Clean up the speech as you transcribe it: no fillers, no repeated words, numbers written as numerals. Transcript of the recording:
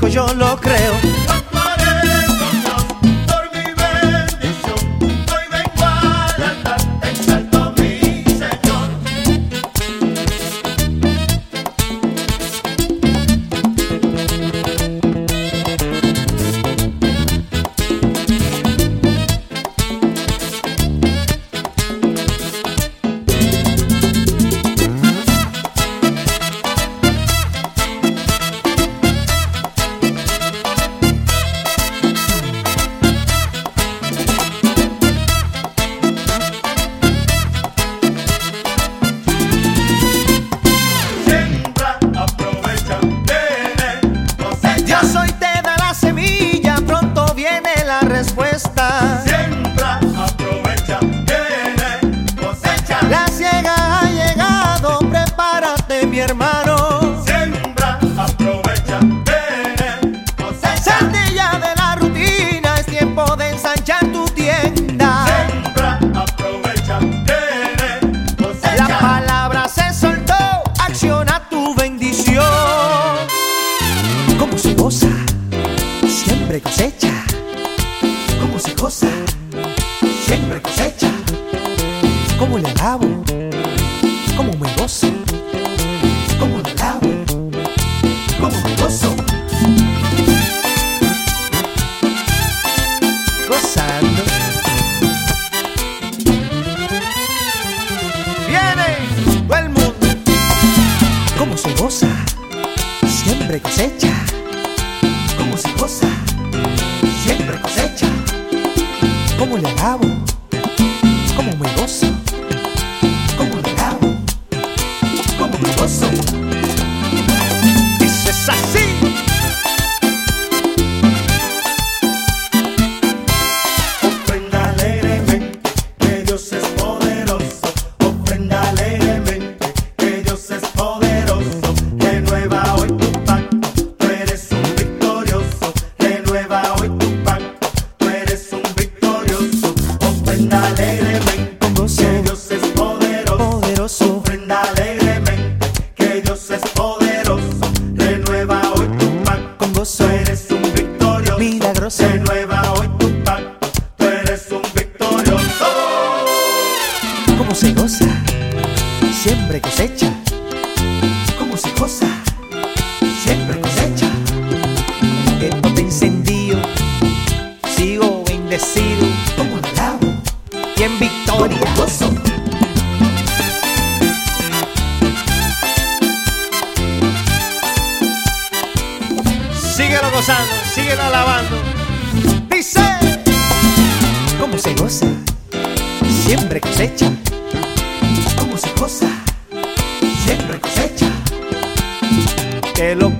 fijo yo lo creo. Respuesta. Siembra, aprovecha, viene cosecha. La siega ha llegado, prepárate mi hermano. Siembra, aprovecha, viene cosecha. Salte ya de la rutina, es tiempo de ensanchar tu tienda. Siembra, aprovecha, viene cosecha. La palabra se soltó, acciona tu bendición. ¿Cómo se goza? Siempre cosecha. ¿Cómo se goza? Siempre cosecha. ¿Cómo le alabo? ¿Cómo me gozo? ¿Cómo le alabo? ¿Cómo me gozo? Gozando. Viene todo el mundo. ¿Cómo se goza? Siempre cosecha. ¿Cómo se goza? Siempre cosecha. ¿Cómo le alabo? ¿Cómo me gozo? ¿Cómo le alabo? ¿Cómo me gozo? Dices así. Ofrenda alegremente, que Dios es poderoso. Ofrenda alegremente, que Dios es poderoso. Renueva hoy tu pacto, tú eres un victorioso. Renueva hoy tu pacto, tú eres un victorioso. Ofrenda alegremente, Con gozo. que Dios es poderoso. Poderoso. Ofrenda alegremente, que Dios es poderoso. Renueva hoy tu pacto, Con gozo. tú eres un victorioso. Milagroso. Renueva hoy tu pacto, tú eres un victorioso. ¿Cómo se goza? Siempre cosecha. ¿Cómo se goza? Siempre cosecha. Esto te encendido, sigo bendecido ¿Cómo le alabo? y en victoria. ¿Cómo me gozo? Síguelo gozando, síguelo alabando. Dice. ¿Cómo se goza? Siempre cosecha. ¿Cómo se goza? Siempre cosecha. Que lo